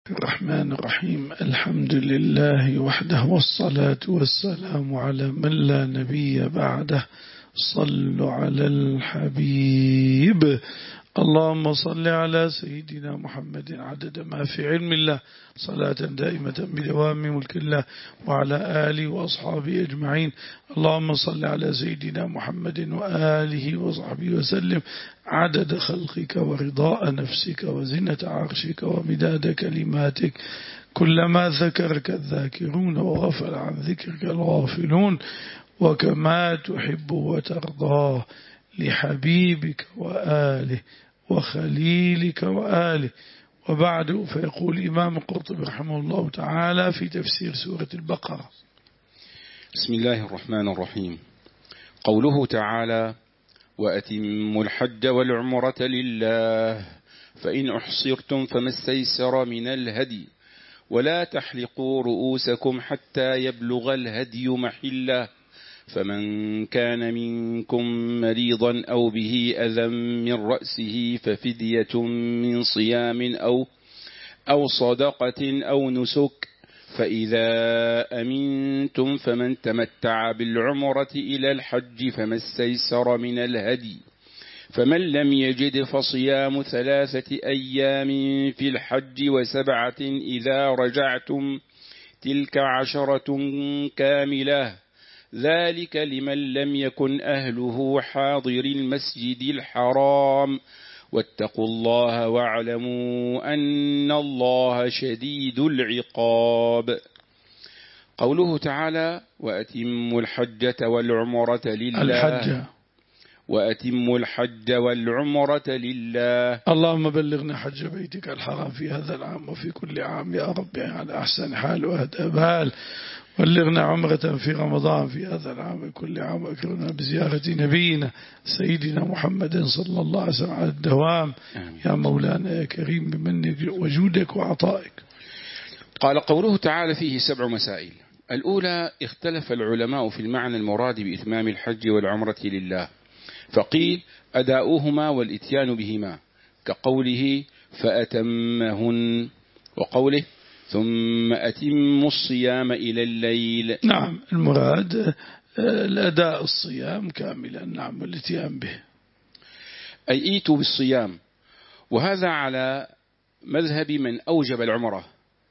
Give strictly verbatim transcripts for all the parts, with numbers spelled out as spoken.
الرحمن الرحيم. الحمد لله وحده، والصلاة والسلام على من لا نبي بعده. صلوا على الحبيب. اللهم صل على سيدنا محمد عدد ما في علم الله، صلاة دائمة بدوام ملك الله، وعلى آله وأصحابه أجمعين. اللهم صل على سيدنا محمد وآله وصحبه وسلم عدد خلقك ورضاء نفسك وزنة عرشك ومداد كلماتك، كلما ذكرك الذاكرون وغفل عن ذكرك الغافلون، وكما تحب وترضاه لحبيبك وآله وخليلك وآله. وبعد، فيقول الإمام القرطبي رحمه الله تعالى في تفسير سورة البقرة: بسم الله الرحمن الرحيم. قوله تعالى: وأتموا الحج والعمرة لله فإن أحصرتم فما استيسر من الهدي ولا تحلقوا رؤوسكم حتى يبلغ الهدي محله، فمن كان منكم مريضا أو به أذى من رأسه ففدية من صيام أو أو صدقة أو نسك، فإذا أمنتم فمن تمتع بالعمرة إلى الحج فما استيسر من الهدي، فمن لم يجد فصيام ثلاثة أيام في الحج وسبعة إذا رجعتم، تلك عشرة كاملة، ذلك لمن لم يكن أهله حاضر المسجد الحرام، واتقوا الله واعلموا أن الله شديد العقاب. قوله تعالى: وأتموا الحجة والعمرة لله الحج وأتموا الحج والعمرة لله. اللهم بلغنا حج بيتك الحرام في هذا العام وفي كل عام يا رب على أحسن حال وأهدى بال. بلغنا عمرة في رمضان في هذا العام كل عام، وأكرمنا بزيارة نبينا سيدنا محمد صلى الله عليه وسلم على الدوام. آمين. يا مولانا يا كريم بمنك وجودك وعطائك. قال قوله تعالى فيه سبع مسائل. الأولى: اختلف العلماء في المعنى المراد بإتمام الحج والعمرة لله، فقيل أداؤهما والإتيان بهما، كقوله فأتمهن، وقوله ثم أتم الصيام إلى الليل. نعم، المراد الأداء الصيام كاملا، نعم، والاتيان به، أي ايتوا بالصيام. وهذا على مذهب من أوجب العمرة،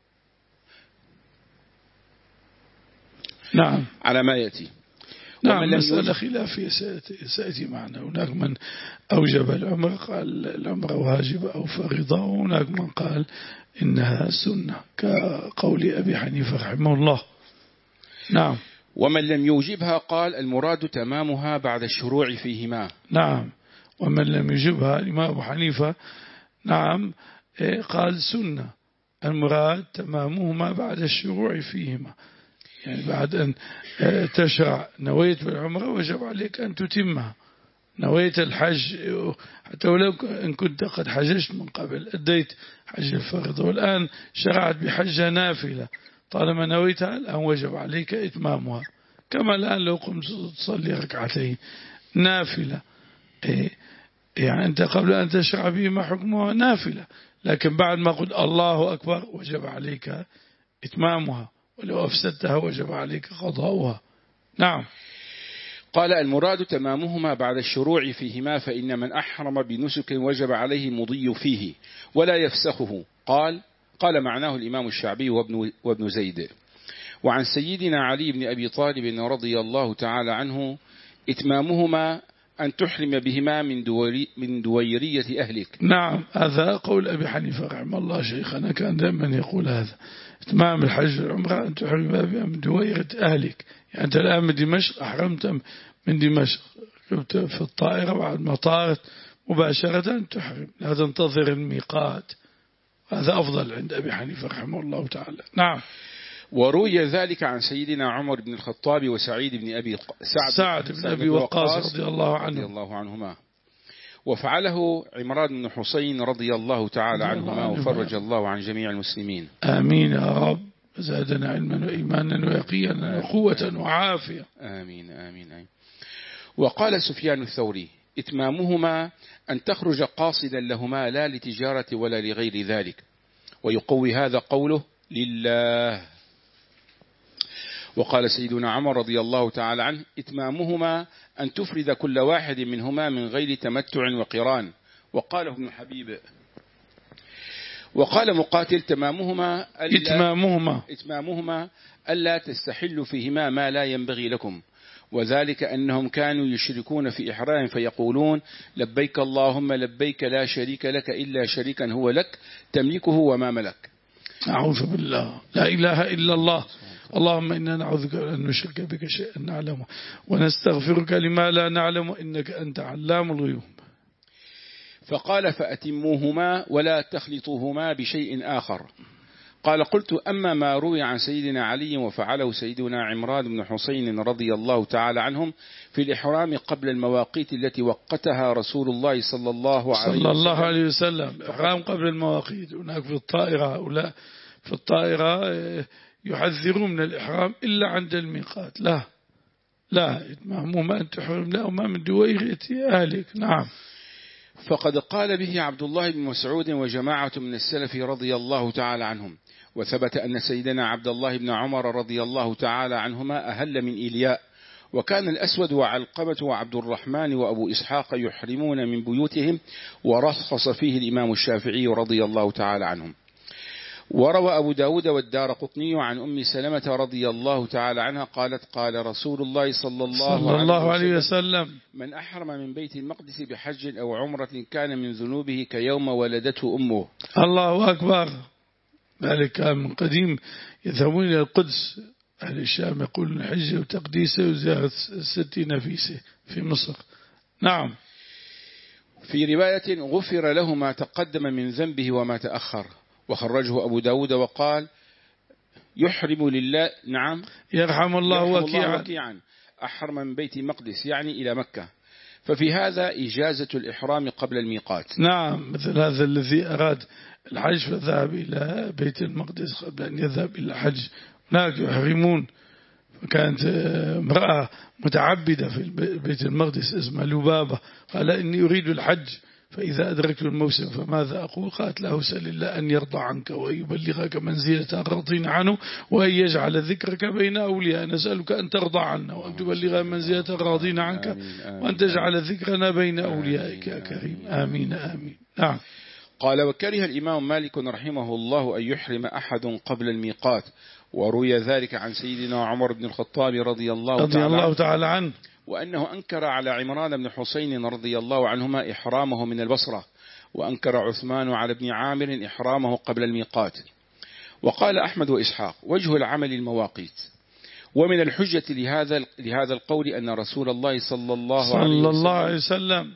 نعم، على ما يأتي. نعم، مسألة خلافية سيأتي معنا. هناك من أوجب العمرة قال العمرة واجبة أو فريضة، وهناك من قال إنها سنة كقول أبي حنيفة رحمه الله. نعم. ومن لم يوجبها قال المراد تمامها بعد الشروع فيهما. نعم. ومن لم يوجبها الإمام أبو حنيفة نعم قال سنة، المراد تمامهما بعد الشروع فيهما، يعني بعد أن تشرع نويت بالعمرة وجب عليك أن تتمها. نويت الحج حتى ولو إن كنت قد حججت من قبل، أديت حج الفرض، والآن شرعت بحجة نافلة، طالما نويتها الآن وجب عليك إتمامها. كما الآن لو قمت تصلي ركعتين نافلة، يعني أنت قبل أن تشرع بما حكمها نافلة، لكن بعد ما قلت الله أكبر وجب عليك إتمامها، ولو أفسدتها وجب عليك قضاؤها. نعم. قال المراد تمامهما بعد الشروع فيهما، فإن من أحرم بنسك وجب عليه مضي فيه ولا يفسخه. قال قال معناه الإمام الشعبي وابن, وابن زيد. وعن سيدنا علي بن أبي طالب رضي الله تعالى عنه: إتمامهما أن تحرم بهما من, دويري من دويرية أهلك. نعم، هذا قول أبي حنيفة رحمه الله، شيخنا كان دائما يقول هذا: إتمام الحج والعمرة أن تحرم بها من دويرة أهلك. يعني أنت الآن من دمشق، أحرمت من دمشق، كنت في الطائرة بعد ما طارت مباشرة تحرم، لا تنتظر الميقات. هذا أفضل عند أبي حنيفة رحمه الله تعالى. نعم. وروي ذلك عن سيدنا عمر بن الخطاب وسعيد بن أبي سعد, سعد بن أبي وقاص رضي الله عنه رضي الله عنهما، وفعله عمران بن حسين رضي الله تعالى عنهما، وفرج الله عن جميع المسلمين. آمين يا رب، زادنا علما وإيمانا ويقينا وقوة وعافية. آمين آمين آمين. وقال سفيان الثوري: إتمامهما أن تخرج قاصدا لهما لا لتجارة ولا لغير ذلك، ويقوي هذا قوله لله. وقال سيدنا عمر رضي الله تعالى عنه إتمامهما أن تفرد كل واحد منهما من غير تمتع وقران. وقال ابن حبيب وقال مقاتل تمامهما إتمامهما إتمامهما ألا تستحل فيهما ما لا ينبغي لكم، وذلك أنهم كانوا يشركون في إحرام فيقولون لبيك اللهم لبيك لا شريك لك إلا شريكا هو لك تملكه وما ملك. أعوذ بالله، لا إله إلا الله. اللهم إنا نعوذ بك أن نشرك بك شيئا نعلمه ونستغفرك لما لا نعلم إنك أنت علام الغيوب. فقال فأتموهما ولا تخلطوهما بشيء آخر. قال قلت أما ما روي عن سيدنا علي وفعله سيدنا عمران بن حسين رضي الله تعالى عنهم في الإحرام قبل المواقيت التي وقتها رسول الله صلى الله عليه وسلم, صلى الله عليه وسلم الإحرام قبل المواقيت. هناك في الطائرة هؤلاء في الطائرة يحذرون من الإحرام إلا عند الميقات. لا لا إتمامهما أن تحرم لا وما من دويغة أهلك. نعم. فقد قال به عبد الله بن مسعود وجماعة من السلف رضي الله تعالى عنهم. وثبت أن سيدنا عبد الله بن عمر رضي الله تعالى عنهما أهل من إيلياء، وكان الأسود وعلقمة وعبد الرحمن وأبو إسحاق يحرمون من بيوتهم، ورخص فيه الإمام الشافعي رضي الله تعالى عنهم. وروى أبو داود والدار قطني عن أم سلمة رضي الله تعالى عنها قالت قال رسول الله صلى الله, صلى الله عليه وسلم من أحرم من بيت المقدس بحج أو عمرة كان من ذنوبه كيوم ولدته أمه. الله أكبر. ذلك كان من قديم يذهبون إلى القدس. أهل الشام يقولون حجة وتقديسه وزيارة ست نفيسة في مصر. نعم. في رواية غفر له ما تقدم من ذنبه وما تأخر. وخرجه أبو داود وقال يحرم لله. نعم يرحم الله وكيعا, وكيعا أحرم من بيت المقدس يعني إلى مكة. ففي هذا إجازة الإحرام قبل الميقات. نعم. مثل هذا الذي أراد الحج فذهب إلى بيت المقدس قبل أن يذهب إلى الحج. هناك يحرمون. فكانت امرأة متعبدة في بيت المقدس اسمها لبابة قال إني أريد الحج فإذا أدركت الموسم فماذا أقول؟ قالت له سل الله أن يرضى عنك ويبلغك منزلة راضين عنه وأن يجعل ذكرك بين أولياء. نسألك أن ترضى عنا وأن تبلغ منزلة راضين عنك وأن تجعل ذكرنا بين أوليائك يا كريم. آمين آمين. نعم. قال وكره الإمام مالك رحمه الله أن يحرم أحد قبل الميقات، وروي ذلك عن سيدنا عمر بن الخطاب رضي الله, رضي تعالى, الله تعالى عنه، وأنه أنكر على عمران بن حسين رضي الله عنهما إحرامه من البصرة، وأنكر عثمان على ابن عامر إحرامه قبل الميقات. وقال أحمد وإسحاق وجه العمل المواقيت. ومن الحجة لهذا لهذا القول أن رسول الله صلى الله, صلى عليه, الله وسلم عليه وسلم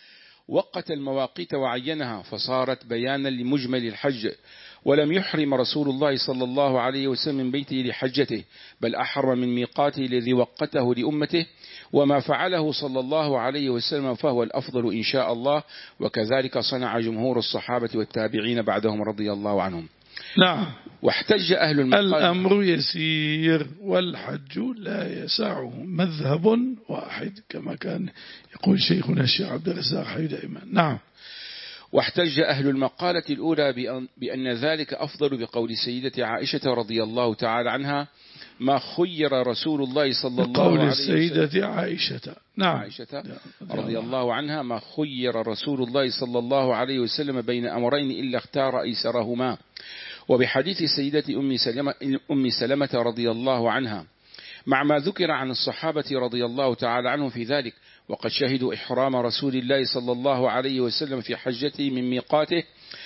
وقت المواقيت وعينها فصارت بيانا لمجمل الحج، ولم يحرم رسول الله صلى الله عليه وسلم من بيته لحجته، بل أحرم من ميقاته الذي وقته لأمته. وما فعله صلى الله عليه وسلم فهو الأفضل إن شاء الله، وكذلك صنع جمهور الصحابة والتابعين بعدهم رضي الله عنهم. نعم. واحتج أهل المقال الأمر يسير والحج لا يسعه مذهب واحد كما كان يقول شيخنا الشيخ عبد الرزاق حي دائما. نعم. واحتج أهل المقالة الأولى بأن ذلك أفضل بقول سيدة عائشة رضي الله تعالى عنها ما خير رسول الله صلى الله عليه وسلم. قول السيدة عائشة. نعم. عائشة رضي الله عنها ما خير رسول الله صلى الله عليه وسلم بين أمرين إلا اختار أيسرهما. وبحديث سيدة أم سلمة, أم سلمة رضي الله عنها مع ما ذكر عن الصحابة رضي الله تعالى عنهم في ذلك، وقد شهدوا إحرام رسول الله صلى الله عليه وسلم في حجته من ميقاته،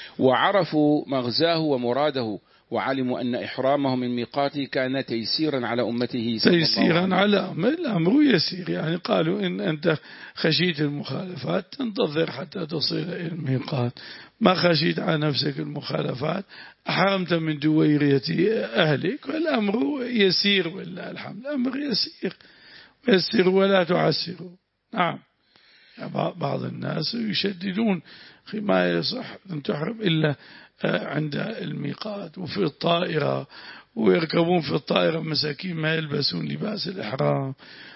وعرفوا مغزاه ومراده، وعلموا أن إحرامه من ميقاته كان تيسيرا على أمته صلى تيسيرا الله على أمة. الأمر يسير، يعني قالوا إن أنت خشيت المخالفات تنتظر حتى تصل إلى الميقات، ما خشيت على نفسك المخالفات أحرمت من دويرية أهلك، والأمر يسير والله الحمد. الأمر يسير يسير ولا تعسر. نعم. بعض الناس يشددون ما يصح أن تحرم إلا عند الميقات وفي الطائرة، ويركبون في الطائرة مساكين ما يلبسون لباس الإحرام،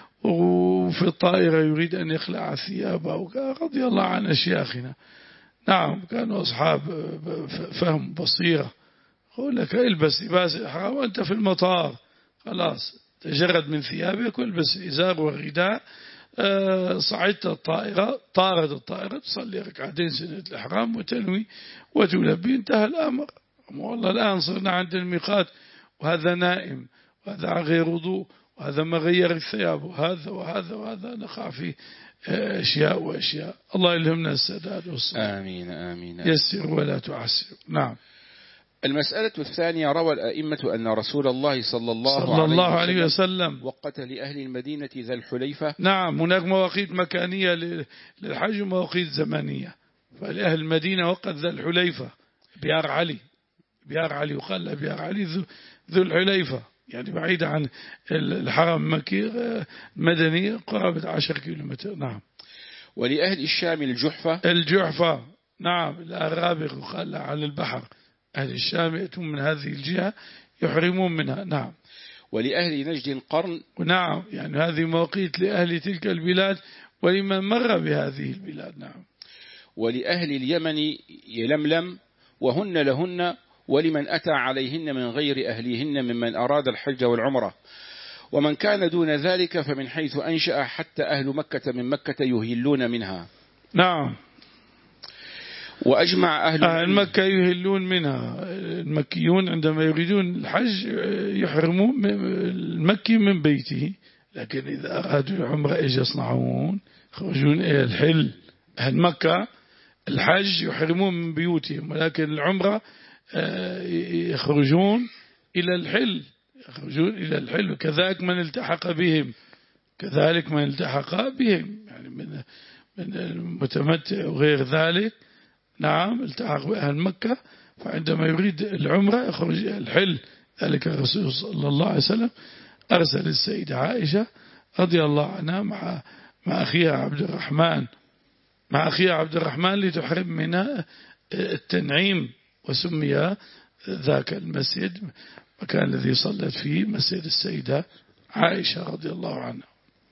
وفي الطائرة يريد أن يخلع ثيابه رضي الله عن أشياخنا. نعم. كانوا أصحاب فهم بصيرة. يقول لك البس لباس الإحرام وأنت في المطار، خلاص تجرد من ثيابك والبس إزار ورداء. أه صعدت الطائرة، طارت الطائرة، تصلي ركعتين سنة الإحرام وتنوي وتلبي، انتهى الأمر. والله الآن صرنا عند الميقات وهذا نائم وهذا على غير وضوء وهذا ما غير الثياب وهذا وهذا وهذا، نقع في أشياء وأشياء. الله يلهمنا السداد والصلاة. آمين آمين. يسر ولا تعسر. نعم. المسألة الثانية: روى الأئمة أن رسول الله صلى الله, صلى الله عليه, عليه وسلم وقت لأهل المدينة ذا الحليفة. نعم، هناك مواقيت مكانية للحج ومواقيت زمنية. فلأهل المدينة وقت ذا الحليفة بيار علي، بيار علي وقال بيار علي ذو الحليفة، يعني بعيد عن الحرم المكي مدني قرابة عشر كيلومتر. نعم. ولأهل الشام الجحفة. الجحفة نعم، الرابغ وقال على البحر. أهل الشام يأتون من هذه الجهة يحرمون منها. نعم. ولأهل نجد قرن. نعم، يعني هذه مواقيت لأهل تلك البلاد ولمن مر بهذه البلاد. نعم. ولأهل اليمن يلملم وهن لهن، ولمن أتى عليهن من غير أهليهن ممن أراد الحج والعمرة. ومن كان دون ذلك فمن حيث أنشأ حتى أهل مكة من مكة يهلون منها. نعم. وأجمع أهل, أهل مكة يهلون منها. المكيون عندما يريدون الحج يحرمون المكي من بيته، لكن إذا أرادوا العمرة إيش يصنعون؟ يخرجون إلى الحل. أهل مكة الحج يحرمون من بيوتهم، ولكن العمرة يخرجون إلى الحل، يخرجون إلى الحل. وكذلك من التحق بهم، كذلك من التحق بهم يعني من من المتمتع وغير ذلك. نعم، التحق بأهل مكة، فعندما يريد العمرة يخرج إلى الحل. ذلك الرسول صلى الله عليه وسلم أرسل السيدة عائشة رضي الله عنها مع مع أخيها عبد الرحمن مع أخيها عبد الرحمن لتحرم من التنعيم، وسمي ذاك المسجد مكان الذي صلت فيه مسجد السيدة عائشة رضي الله عنها.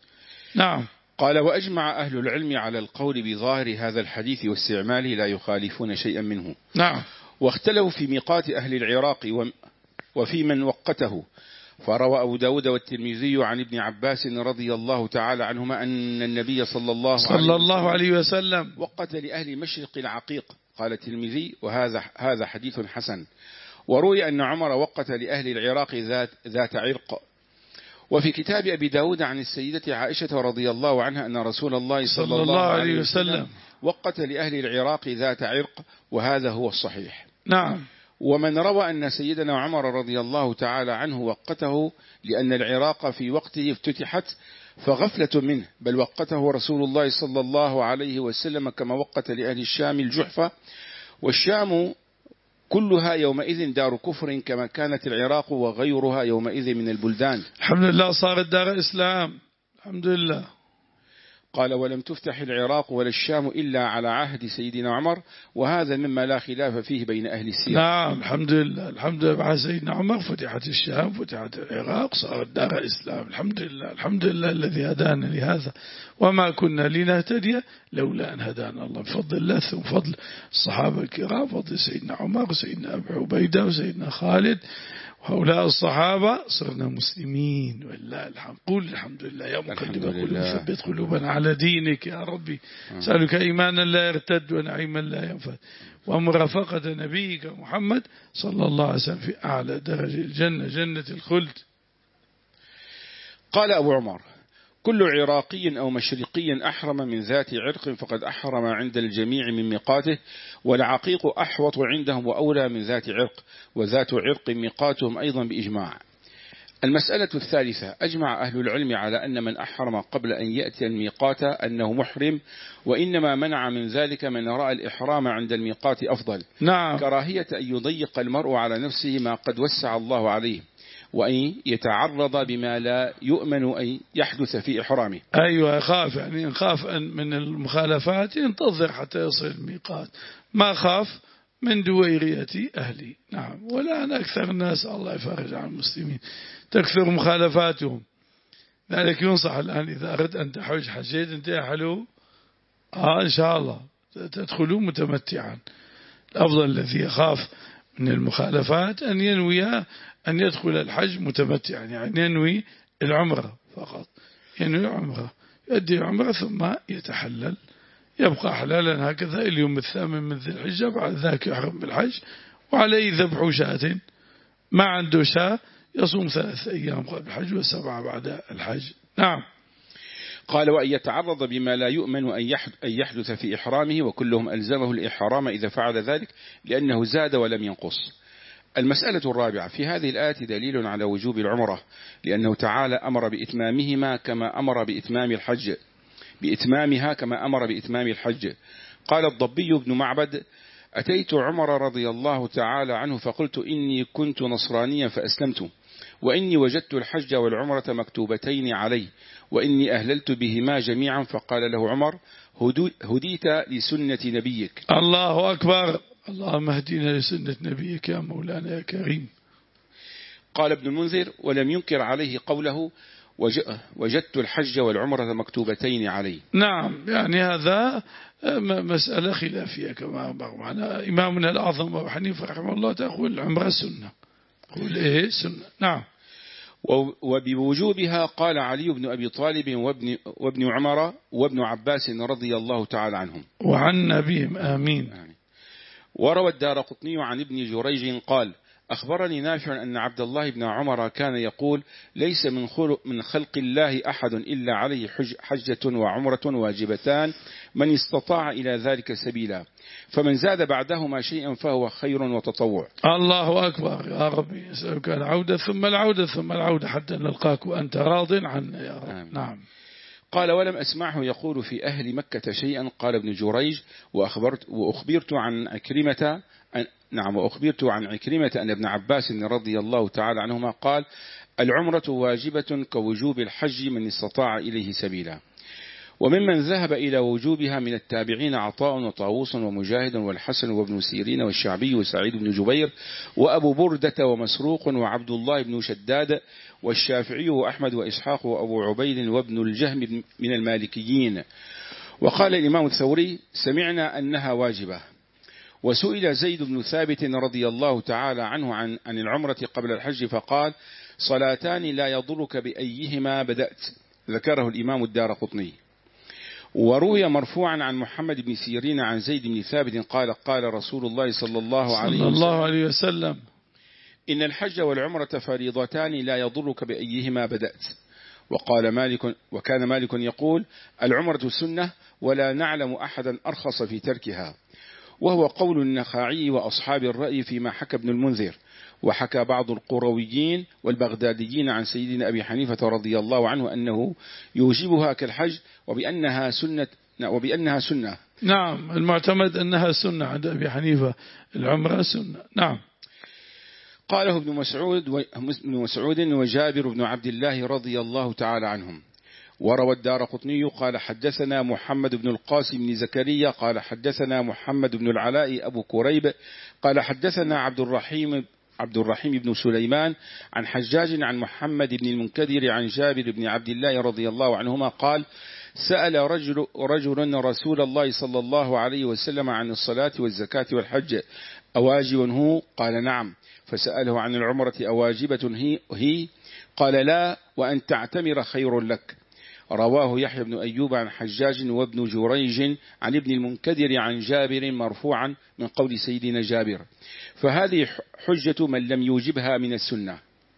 نعم. قال: وأجمع أهل العلم على القول بظاهر هذا الحديث واستعماله لا يخالفون شيئا منه. نعم. واختلوا في ميقات أهل العراق وفي من وقته. فروى أبو داود والترمذي عن ابن عباس رضي الله تعالى عنهما أن النبي صلى الله, صلى الله عليه وسلم وقت لأهل مشرق العقيق. قال الترمذي: وهذا هذا حديث حسن. وروي أن عمر وقت لأهل العراق ذات, ذات عرق. وفي كتاب أبي داود عن السيدة عائشة رضي الله عنها أن رسول الله صلى, صلى الله عليه وسلم وقت لأهل العراق ذات عرق، وهذا هو الصحيح. نعم. ومن روى أن سيدنا عمر رضي الله تعالى عنه وقته لأن العراق في وقته افتتحت فغفلة منه، بل وقته رسول الله صلى الله عليه وسلم كما وقت لأهل الشام الجحفة. والشام كلها يومئذ دار كفر كما كانت العراق وغيرها يومئذ من البلدان. الحمد لله صارت دار إسلام، الحمد لله. قال: ولم تفتح العراق ولا الشام إلا على عهد سيدنا عمر، وهذا مما لا خلاف فيه بين أهل السير. نعم، الحمد لله، الحمد لله. بعد سيدنا عمر فتحت الشام، فتحت العراق، صارت دار الإسلام. الحمد لله، الحمد لله الذي هدانا لهذا، وما كنا لنهتدي لولا أن هدانا الله. بفضل الله ثم فضل الصحابة الكرام، فضل سيدنا عمر وسيدنا أبو عبيدة وسيدنا خالد وهؤلاء الصحابة صرنا مسلمين ولله الحمد. قول الحمد لله يا مقلب القلوب ثبت قلوبنا على دينك يا ربي. سألك إيمانا لا يرتد ونعيما لا ينفد ومرافقة نبيك محمد صلى الله عليه وسلم في أعلى درجة الجنة، جنة الخلد. قال أبو عمر: كل عراقي أو مشرقي أحرم من ذات عرق فقد أحرم عند الجميع من ميقاته، والعقيق أحوط عندهم وأولى من ذات عرق، وذات عرق ميقاتهم أيضا بإجماع. المسألة الثالثة: أجمع أهل العلم على أن من أحرم قبل أن يأتي الميقات أنه محرم، وإنما منع من ذلك من رأى الإحرام عند الميقات أفضل. نعم. كراهية أن يضيق المرء على نفسه ما قد وسع الله عليه، وأن يتعرض بما لا يؤمن أن يحدث في إحرامه. أيوة، خاف يعني إن خاف من المخالفات ينتظر حتى يصل الميقات، ما خاف من دويرية أهلي. نعم. ولا أنا أكثر الناس الله يفرج عن المسلمين تكثر مخالفاتهم، ذلك ينصح الآن إذا أردت أن تحج حجيت أنت يا حلو آه إن شاء الله تدخلوا متمتعا. الأفضل الذي يخاف من المخالفات أن ينوي أن يدخل الحج متمتعا، يعني ينوي العمرة فقط، ينوي عمرة يؤدي العمرة ثم يتحلل، يبقى حلالا هكذا اليوم الثامن من ذي الحجة، بعد ذاك يحرم بالحج وعليه ذبح شاة، ما عنده شاة يصوم ثلاث أيام قبل الحج وسبعة بعد الحج. نعم. قال وأن يتعرض بما لا يؤمن أن يحدث في إحرامه، وكلهم ألزمه الإحرام إذا فعل ذلك لأنه زاد ولم ينقص. المسألة الرابعة: في هذه الآية دليل على وجوب العمرة، لأنه تعالى أمر بإتمامهما كما أمر بإتمام الحج بإتمامها كما أمر بإتمام الحج. قال الضبي بن معبد: أتيت عمر رضي الله تعالى عنه فقلت إني كنت نصرانيا فأسلمت، وإني وجدت الحج والعمرة مكتوبتين علي، وإني أهللت بهما جميعا. فقال له عمر: هديت لسنة نبيك. الله أكبر، اللهم اهدنا لسنة نبيك يا مولانا يا كريم. قال ابن المنذر: ولم ينكر عليه قوله وجدت الحج والعمرة مكتوبتين علي. نعم، يعني هذا مسألة خلافية كما معنا إمامنا الأعظم أبو حنيفة رحمه الله تقول العمرة سنة، قول إيه سنة. نعم. وبوجوبها قال علي بن أبي طالب وابن, وابن عمر وابن عباس رضي الله تعالى عنهم وعن نبيهم آمين. وروى الدارقطني عن ابن جريج قال: أخبرني نافع أن عبد الله بن عمر كان يقول: ليس من خلق, من خلق الله أحد إلا عليه حج حجة وعمرة واجبتان من استطاع إلى ذلك سبيلا، فمن زاد بعدهما شيئا فهو خير وتطوع. الله أكبر يا ربي، نسألك العودة ثم العودة ثم العودة حتى نلقاك وأنت راض عنا يا رب. آمين. نعم. قال: ولم أسمعه يقول في أهل مكة شيئا. قال ابن جريج: وأخبرت وأخبرت عن عكرمة أن نعم وأخبرت عن عكرمة أن ابن عباس رضي الله تعالى عنهما قال: العمرة واجبة كوجوب الحج من استطاع إليه سبيلا. وممن ذهب إلى وجوبها من التابعين عطاء وطاووس ومجاهد والحسن وابن سيرين والشعبي وسعيد بن جبير وأبو بردة ومسروق وعبد الله بن شداد والشافعي وأحمد وإسحاق وأبو عبيد وابن الجهم من المالكيين. وقال الإمام الثوري: سمعنا أنها واجبة. وسئل زيد بن ثابت رضي الله تعالى عنه عن, عن العمرة قبل الحج فقال: صلاتان لا يضرك بأيهما بدأت. ذكره الإمام الدارقطني. وروي مرفوعا عن محمد بن سيرين عن زيد بن ثابت قال: قال رسول الله صلى الله عليه وسلم, الله عليه وسلم: إن الحج والعمرة فريضتان لا يضرك بأيهما بدأت. وقال مالك وكان مالك يقول: العمرة سنة ولا نعلم أحدا أرخص في تركها. وهو قول النخعي وأصحاب الرأي فيما حكى ابن المنذر. وحكى بعض القرويين والبغداديين عن سيدنا أبي حنيفة رضي الله عنه أنه يوجبها كالحج وبأنها سنة وبأنها سنة. نعم، المعتمد أنها سنة عند أبي حنيفة، العمرة سنة. نعم. قاله ابن مسعود وابن مسعود وجابر بن عبد الله رضي الله تعالى عنهم. وروى الدارقطني قال: حدثنا محمد بن القاسم بن زكريا قال حدثنا محمد بن العلاء أبو كريب قال حدثنا عبد الرحيم عبد الرحيم بن سليمان عن حجاج عن محمد بن المنكدر عن جابر بن عبد الله رضي الله عنهما قال: سأل رجل, رجل رسول الله صلى الله عليه وسلم عن الصلاة والزكاة والحج أواجب هو؟ قال: نعم. فسأله عن العمرة أواجبة هي؟ هي؟ قال: لا، وأن تعتمر خير لك. رواه يحيى بن أيوب عن حجاج وابن جريج عن ابن المنكدر عن جابر مرفوعا من قول سيدنا جابر. فهذه حجة من لم يوجبها من السنة.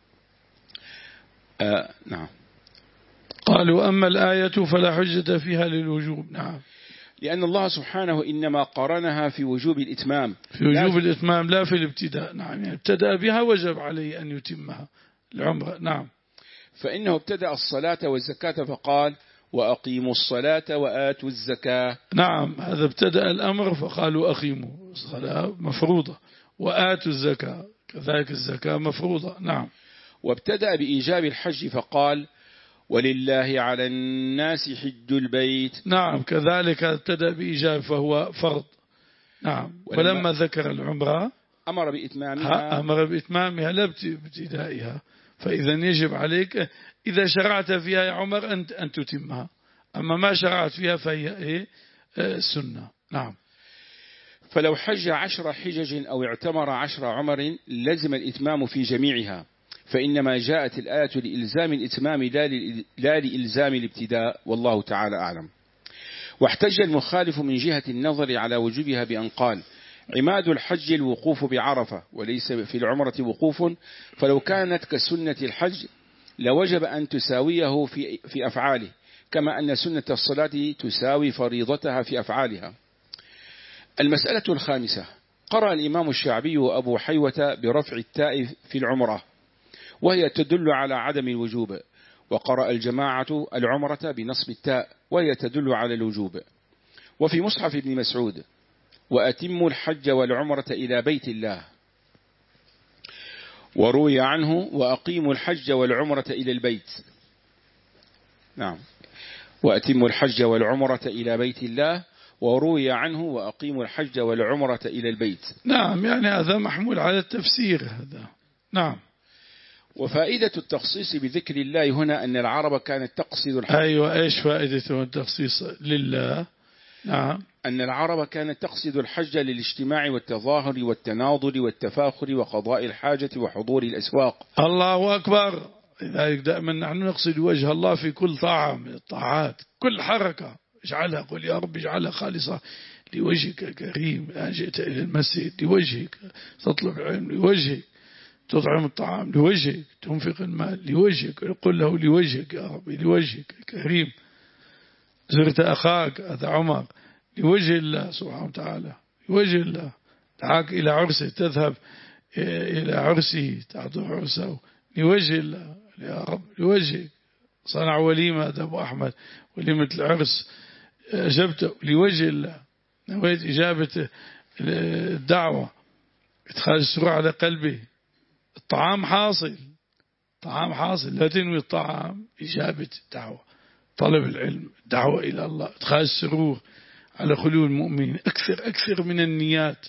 آه نعم. قالوا: أما الآية فلا حجة فيها للوجوب. نعم. لأن الله سبحانه إنما قرنها في وجوب الإتمام، في وجوب الإتمام لا في الابتداء. نعم، يعني ابتدأ بها وجب عليه أن يتمها العمرة. نعم. فإنه ابتدأ الصلاة والزكاة فقال: وأقيموا الصلاة وآتوا الزكاة. نعم، هذا ابتدأ الأمر فقالوا أقيموا الصلاة مفروضة وآتوا الزكاة، كذلك الزكاة مفروضة. نعم. وابتدأ بإيجاب الحج فقال: ولله على الناس حج البيت. نعم، كذلك ابتدأ بإيجاب فهو فرض. نعم. ولما ذكر العمرة أمر بإتمامها أمر بإتمامها لا ابتدائها. فإذا يجب عليك إذا شرعت فيها يا عمر أن أن تتمها، أما ما شرعت فيها فهي إيه؟ سنة. نعم. فلو حج عشر حجج أو اعتمر عشر عمر لزم الإتمام في جميعها، فإنما جاءت الآية لإلزام الإتمام لا لإلزام الابتداء، والله تعالى أعلم. واحتج المخالف من جهة النظر على وجوبها بأن قال: عماد الحج الوقوف بعرفة وليس في العمرة وقوف، فلو كانت كسنة الحج لوجب أن تساويه في, في أفعاله، كما أن سنة الصلاة تساوي فريضتها في أفعالها. المسألة الخامسة: قرأ الإمام الشعبي وأبو حيوة برفع التاء في العمرة، وهي تدل على عدم الوجوب، وقرأ الجماعة العمرة بنصب التاء، وهي تدل على الوجوب. وفي مصحف ابن مسعود: وأتموا الحج والعمرة إلى بيت الله. وروي عنه: وأقيموا الحج والعمرة إلى البيت. نعم، وأتموا الحج والعمرة إلى بيت الله، وروي عنه: وأقيموا الحج والعمرة إلى البيت. نعم، يعني هذا محمول على التفسير هذا. نعم. وفائدة التخصيص بذكر الله هنا أن العرب كانت تقصد الحج. أيوة، إيش فائدة التخصيص لله؟ نعم، أن العرب كانت تقصد الحج للاجتماع والتظاهر والتناظر والتفاخر وقضاء الحاجة وحضور الأسواق. الله أكبر. لذلك دائما نحن نقصد وجه الله في كل طاعة من الطاعات، كل حركة اجعلها، قل يا رب اجعلها خالصة لوجهك كريم. الآن جئت إلى المسجد لوجهك، تطلب العلم لوجهك، تطعم الطعام لوجهك، تنفق المال لوجهك، قل له لوجهك يا رب لوجهك كريم. زرت أخاك، هذا عمر، لوجه الله سبحانه وتعالى، لوجه الله. دعاك إلى عرسه، تذهب إلى عرسه تحضر عرسه لوجه الله يا رب لوجهك. صنع وليمة هذا أبو أحمد، وليمة العرس، أجبته لوجه الله، نويت إجابة الدعوة، إدخال السرور على قلبه. الطعام حاصل، الطعام حاصل، لا تنوي الطعام، إجابة الدعوة، طلب العلم، دعوة إلى الله، إدخال السرور على قلوب المؤمنين. أكثر أكثر من النيات.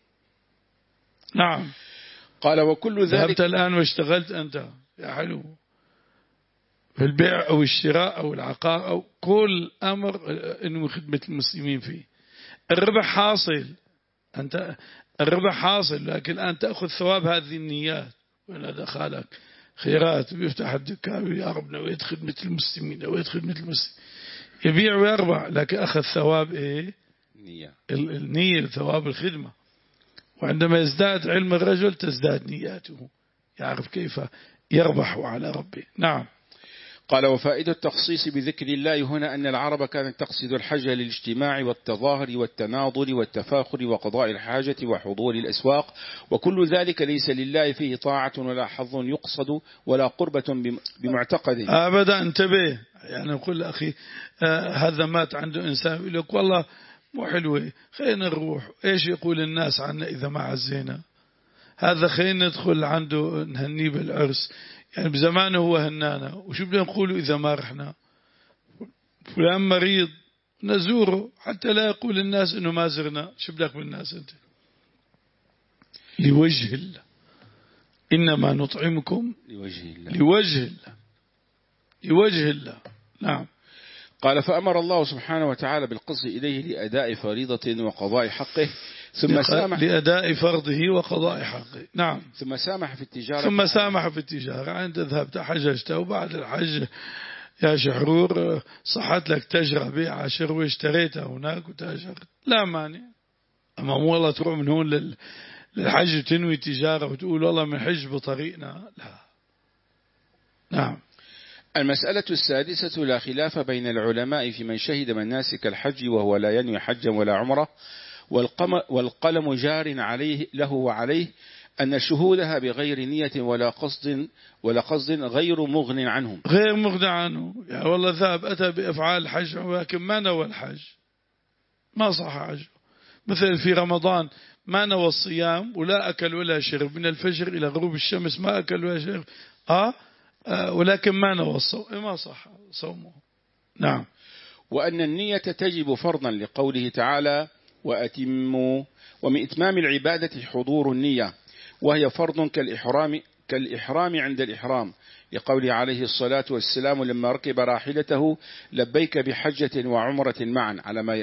نعم. قال: وكل ذلك. ذهبت الآن واشتغلت أنت يا حلو في البيع أو الشراء أو العقار أو كل أمر إنه خدمة المسلمين فيه، الربح حاصل، أنت الربح حاصل، لكن الآن تأخذ ثواب هذه النيات. ولا دخلك خيرات بيفتح الدكان، يا رب نويت خدمة المسلمين، نويت خدمة المسلمين، يبيع ويربح، لكن أخذ ثواب إيه؟ النية، النية، ثواب الخدمة. وعندما يزداد علم الرجل تزداد نياته، يعرف كيف يربح على ربه. نعم. قال: وفائدة التخصيص بذكر الله هنا أن العرب كانت تقصد الحج للاجتماع والتظاهر والتناظر والتفاخر وقضاء الحاجة وحضور الأسواق، وكل ذلك ليس لله فيه طاعة ولا حظ يقصد ولا قربة بمعتقد. أبدا، انتبه. يعني أقول أخي آه هذا مات عنده إنسان يقول لك والله مو حلوة، خلينا نروح، إيش يقول الناس عنا إذا ما عزينا؟ هذا خلينا ندخل عنده نهنيه بالعرس، يعني بزمانه هو هنانا، وشو بدنا نقوله إذا ما رحنا؟ فلان مريض نزوره حتى لا يقول الناس إنه ما زرنا. شو بدك بالناس أنت؟ لوجه الله، إنما نطعمكم لوجه الله، لوجه الله، لوجه الله. نعم. قال: فأمر الله سبحانه وتعالى بالقصد إليه لأداء فريضة وقضاء حقه، ثم سامح لأداء فرضه وقضاء حقه. نعم. ثم سامح في التجارة ثم سامح في التجارة. عند ذهبت حججت وبعد الحج يا شحرور صحت لك تجرى بيع عشر واشتريتها هناك وتاجرت، لا مانع. أما مو والله تروح من هون للحج تنوي تجارة وتقول والله من حج بطريقنا، لا. نعم. المسألة السادسة: لا خلاف بين العلماء في من شهد مناسك الحج وهو لا ينوي حجا ولا عمره والقلم جار عليه له وعليه، أن شهودها بغير نية ولا قصد ولا قصد غير مغن عنهم، غير مغن عنه. يعني والله ذهب أتى بإفعال الحج ولكن ما نوى الحج، ما صح حجه. مثل في رمضان ما نوى الصيام ولا أكل ولا شرب من الفجر إلى غروب الشمس، ما أكل ولا شرب آه, آه ولكن ما نوى الصوم، ما صح صومه. نعم. وأن النية تجب فرضا لقوله تعالى: وأتموا، ومن إتمام العبادة حضور النية، وهي فرض كالإحرام كالإحرام عند الإحرام، لقوله عليه الصلاة والسلام لما ركب راحلته: لبيك بحجة وعمرة معا، على ما يأتي.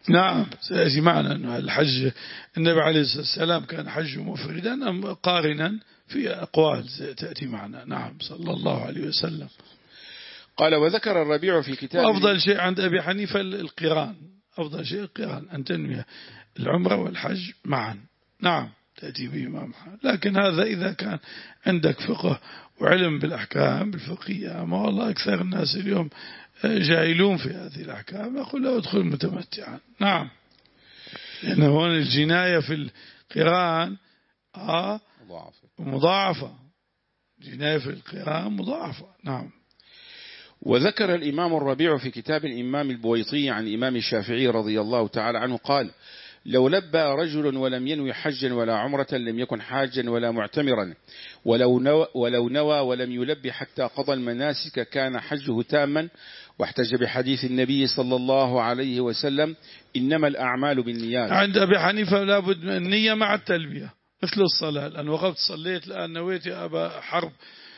نعم سيأتي معنا أن الحج النبي عليه الصلاة والسلام كان حج مفردا أم قارنا في أقوال تأتي معنا. نعم صلى الله عليه وسلم. قال وذكر الربيع في كتاب أفضل شيء عند أبي حنيفة القران، أفضل شيء القران أن تنوي العمرة والحج معا. نعم تأتي بهما معا، لكن هذا إذا كان عندك فقه وعلم بالأحكام بالفقهية. أما والله أكثر الناس اليوم جاهلون في هذه الأحكام، أقول له ادخل متمتعا. نعم لأن هون الجناية في القران آه مضاعفة، جناية في القران مضاعفة. نعم. وذكر الإمام الربيع في كتاب الإمام البويطي عن الإمام الشافعي رضي الله تعالى عنه قال لو لبى رجل ولم ينوي حجا ولا عمرة لم يكن حاجا ولا معتمرا، ولو نوى, ولو نوى ولم يلبي حتى قضى المناسك كان حجه تاما، واحتج بحديث النبي صلى الله عليه وسلم إنما الأعمال بالنيات. عند أبي حنيفة لابد من النية مع التلبية مثل الصلاة. الآن وقفت صليت الآن نويت يا أبا حرب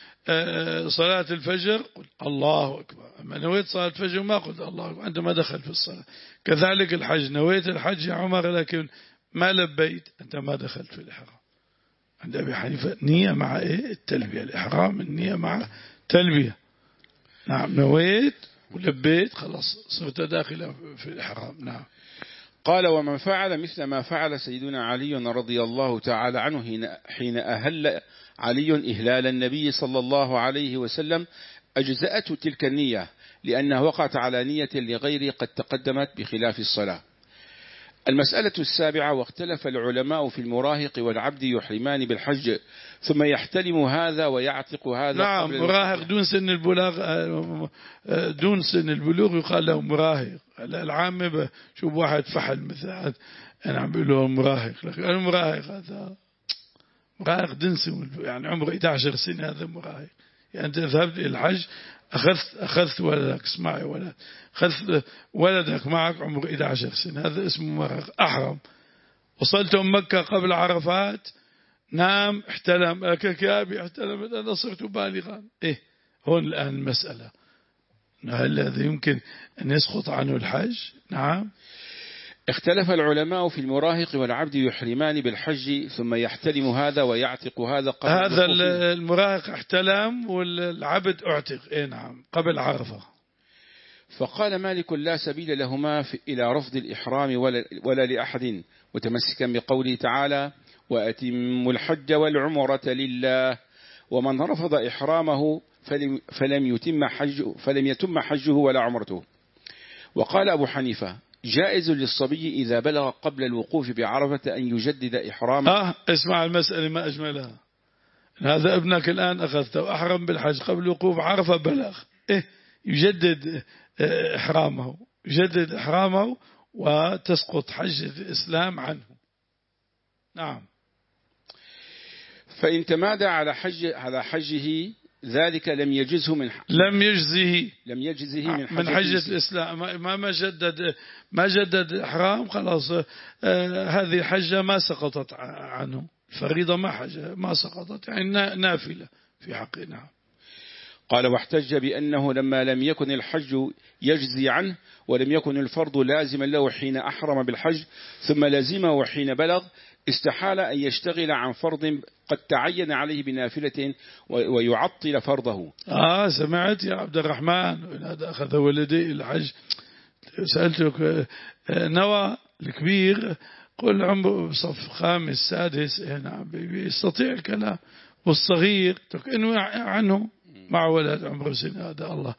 صلاة الفجر قل الله أكبر، أما نويت صلاة الفجر ما قلت الله أكبر أنت ما دخل في الصلاة. كذلك الحج نويت الحج يا عمر لكن ما لبيت أنت ما دخلت في الإحرام. عند أبي حنيفة نية مع إيه التلبية، الإحرام النية مع تلبية. نعم نويت ولبيت خلاص صرت داخل في الإحرام. نعم. قال ومن فعل مثل ما فعل سيدنا علي رضي الله تعالى عنه حين أهل علي إهلال النبي صلى الله عليه وسلم أجزأته تلك النية، لأنها وقعت على نية لغير قد تقدمت بخلاف الصلاة. المسألة السابعة واختلف العلماء في المراهق والعبد يحرمان بالحج ثم يحتلم هذا ويعتق هذا. نعم مراهق دون سن البلاغ، دون سن البلوغ يقال له مراهق. العامة شوف واحد فحل مثل هذا أنا عم بقول له مراهق، لكن المراهق هذا مراهق دنسي يعني عمره إحدى عشرة سنة هذا مراهق. يعني أنت ذهبت إلى الحج أخذت أخذت ولدك اسمعي ولد أخذت ولدك معك عمره إحدى عشرة سنة هذا اسمه مراهق أحرم. وصلت مكة قبل عرفات نام احتلم ككابي احتلم أنا صرت بالغا. إيه هون الآن المسألة هل هذا يمكن أن يسقط عنه الحج؟ نعم. اختلف العلماء في المراهق والعبد يحرمان بالحج ثم يحتلم هذا ويعتق هذا قبل هذا المراهق احتلم والعبد اعتق. اي نعم قبل عرفة. فقال مالك لا سبيل لهما إلى رفض الإحرام ولا, ولا لأحد، متمسكا بقوله تعالى وأتموا الحج والعمرة لله، ومن رفض إحرامه فلم, فلم, يتم حجه فلم يتم حجه ولا عمرته. وقال أبو حنيفة جائز للصبي إذا بلغ قبل الوقوف بعرفة أن يجدد إحرامه. آه اسمع المسألة ما أجملها. هذا ابنك الآن أخذته أحرم بالحج قبل الوقوف عرفة بلغ إيه يجدد إحرامه يجدد إحرامه وتسقط حجة الإسلام عنه. نعم. فإن تمادى على حج على حجه ذلك لم يجزه من لم يجزه لم يجزه من حجة, من حجة الإسلام. ما ما جدد ما جدد إحرام خلاص آه هذه الحجة ما سقطت عنه. الفريضة ما حجة ما سقطت يعني نافلة في حقه. نعم. قال واحتج بأنه لما لم يكن الحج يجزي عنه ولم يكن الفرض لازما له حين أحرم بالحج ثم لزمه حين بلغ استحال أن يشتغل عن فرض قد تعين عليه بنافلة ويعطل فرضه. آه سمعت يا عبد الرحمن هذا أخذ ولدي الحج سألتك نوى الكبير قل عمره صف خامس سادس نعم بيستطيع الكلام والصغير انوي عنه مع ولد عمره سنة هذا الله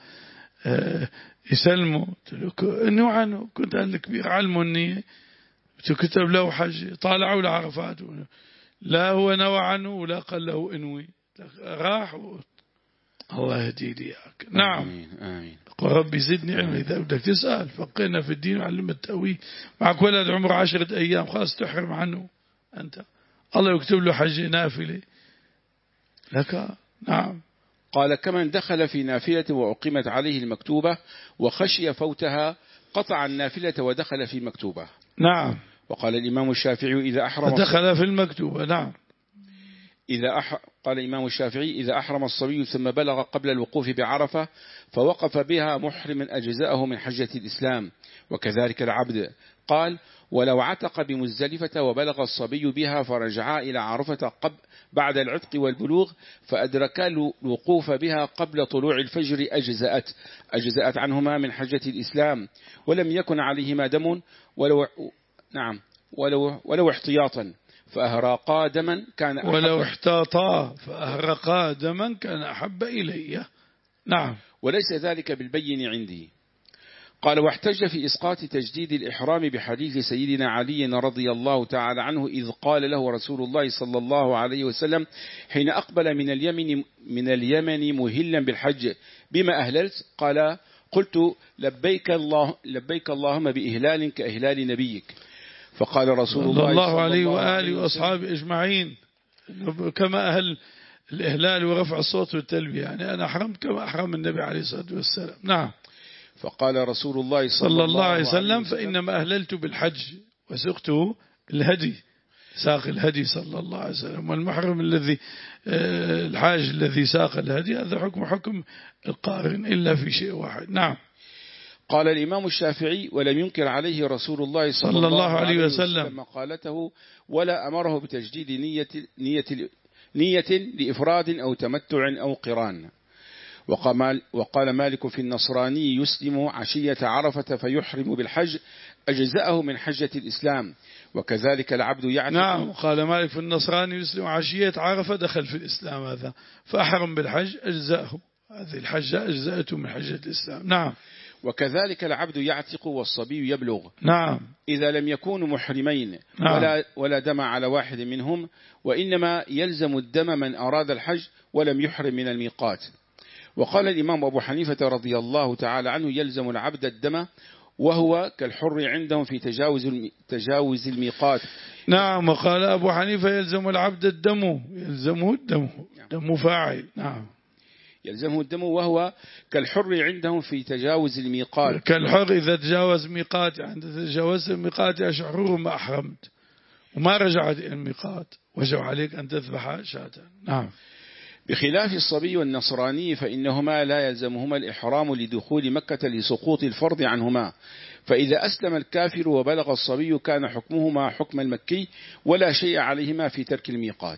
يسلمه انوي عنه. كنت الكبير علمه النية تكتب له حج طالعوا لعرفات لا هو نوى عنه ولا قال له انوي راح و... الله يهديك اياك. نعم. آمين. آمين. قل ربي زدني علما. إذا بدك تسأل فقهنا في الدين وعلم التأويل. معك ولد عمره عشرة أيام خلاص تحرم عنه أنت الله يكتب له حج نافلة لك. نعم. قال كمن دخل في نافلة وأقيمت عليه المكتوبة وخشي فوتها قطع النافلة ودخل في مكتوبة. نعم. وقال الإمام الشافعي إذا أحرم دخل في المكتوبة. نعم. إذا أح... قال الإمام الشافعي إذا أحرم الصبي ثم بلغ قبل الوقوف بعرفة فوقف بها محرما أجزاءه من حجة الإسلام، وكذلك العبد. قال ولو عتق بمزدلفة وبلغ الصبي بها فرجعا إلى عرفة قبل بعد العتق والبلوغ فأدركا الوقوف بها قبل طلوع الفجر أجزأت أجزأت عنهما من حجة الإسلام، ولم يكن عليهما دم ولو نعم ولو ولو احتياطا فأهراقا دما كان أحب ولو احتاطا فأهرقا دما كان أحب إلي. نعم. وليس ذلك بالبين عندي. قال واحتج في إسقاط تجديد الإحرام بحديث سيدنا علي رضي الله تعالى عنه إذ قال له رسول الله صلى الله عليه وسلم حين أقبل من اليمن من اليمن مهلا بالحج بما أهللت؟ قال قلت لبيك الله لبيك اللهم بإهلال كإهلال نبيك. فقال رسول الله صلى الله عليه وآله وأصحابه أجمعين كما أهل الإهلال ورفع الصوت والتلبية، يعني أنا أحرمت كما أحرم النبي عليه الصلاة والسلام. نعم. فقال رسول الله صلى, صلى الله عليه وسلم فإنما أهللت بالحج وسقت الهدي، ساق الهدي صلى الله عليه وسلم، والمحرم الذي الحاج الذي ساق الهدي هذا حكم حكم القارن إلا في شيء واحد. نعم. قال الإمام الشافعي ولم ينكر عليه رسول الله صلى, صلى الله عليه وسلم مقالته ولا أمره بتجديد نية, نية, نية لإفراد أو تمتع أو قران. وقال, وقال مالك في النصراني يسلم عشية عرفة فيحرم بالحج أجزاءه من حجة الإسلام، وكذلك العبد يعتق. نعم. قال مالك في النصراني يسلم عشية عرفة دخل في الإسلام هذا فأحرم بالحج أجزاءه، هذه الحجة أجزاءته من حجة الإسلام. نعم. وكذلك العبد يعتق والصبي يبلغ. نعم. إذا لم يكونوا محرمين. نعم. ولا, ولا دم على واحد منهم، وإنما يلزم الدم من أراد الحج ولم يحرم من الميقات. وقال الإمام أبو حنيفة رضي الله تعالى عنه يلزم العبد الدم وهو كالحر عندهم في تجاوز تجاوز الميقات. نعم. وقال أبو حنيفة يلزم العبد الدم، يلزمه الدم، دم فاعل. نعم. يلزمه الدم وهو كالحر عندهم في تجاوز الميقات. كالحر إذا تجاوز ميقات، عند تجاوز الميقات يا شحرور ما أحرمت وما رجعت إلى الميقات وجب عليك أن تذبح شاة. نعم. بخلاف الصبي والنصراني فإنهما لا يلزمهما الإحرام لدخول مكة لسقوط الفرض عنهما، فإذا أسلم الكافر وبلغ الصبي كان حكمهما حكم المكي ولا شيء عليهما في ترك الميقات.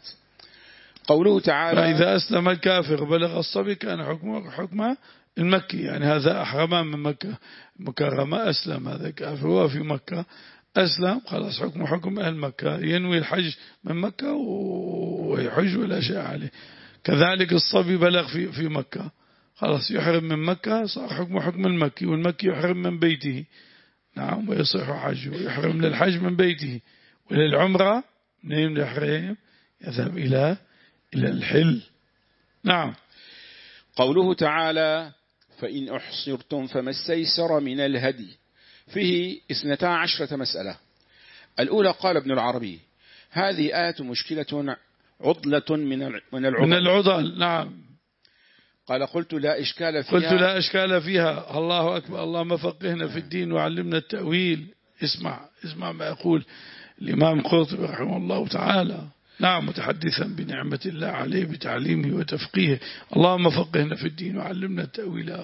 قوله تعالى فإذا أسلم الكافر وبلغ الصبي كان حكمه حكم المكي، يعني هذا أحرم من مكة مكرمة أسلم، هذا كافر هو في مكة أسلم خلاص حكم حكم أهل مكة، ينوي الحج من مكة ويحج ولا شيء عليه. كذلك الصبي بلغ في في مكة خلاص يحرم من مكة صار حكم حكم المكي، والمكي يحرم من بيته. نعم. ويصح حجه ويحرم للحج من بيته، وللعمرة منين يحرم يذهب إلى إلى الحل. نعم. قوله تعالى فإن أحصرتم فما استيسر من الهدي فيه اثنتا عشرة مسألة. الأولى قال ابن العربي هذه آية مشكلة عضلة من من العضل من العضل. نعم. قال قلت لا إشكال فيها قلت لا إشكال فيها. الله أكبر. اللهم فقهنا في الدين وعلمنا التأويل. اسمع اسمع ما يقول الإمام القرطبي رحمه الله تعالى. نعم. متحدثا بنعمة الله عليه بتعليمه وتفقيهه. اللهم فقهنا في الدين وعلمنا التأويل.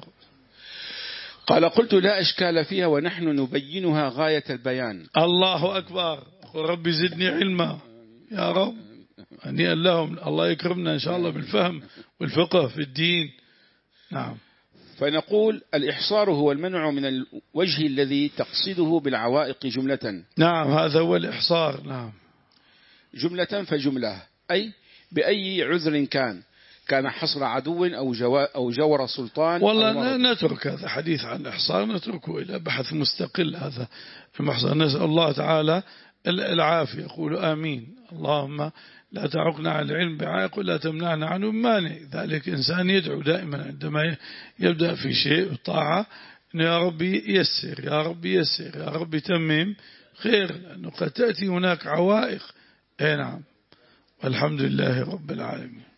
قال قلت لا إشكال فيها ونحن نبينها غاية البيان. الله أكبر. ربي زدني علما يا رب. هنيئا لهم. الله يكرمنا إن شاء الله بالفهم والفقه في الدين. نعم. فنقول الإحصار هو المنع من الوجه الذي تقصده بالعوائق جملة. نعم. هذا هو الإحصار. نعم. جملة فجملة، أي بأي عذر كان كان حصر عدو أو, جوا أو جور سلطان. والله نترك هذا حديث عن الإحصار نتركه إلى بحث مستقل. هذا المحصر نسأل الله تعالى العافية. يقول آمين. اللهم لا تعقنا على العلم بعائق ولا تمنعنا عنه بمانع. ذلك إنسان يدعو دائما عندما يبدأ في شيء الطاعة يا ربي يسر يا ربي يسر يا ربي تمم خير، لأنه قد تأتي هناك عوائق. اي نعم. والحمد لله رب العالمين.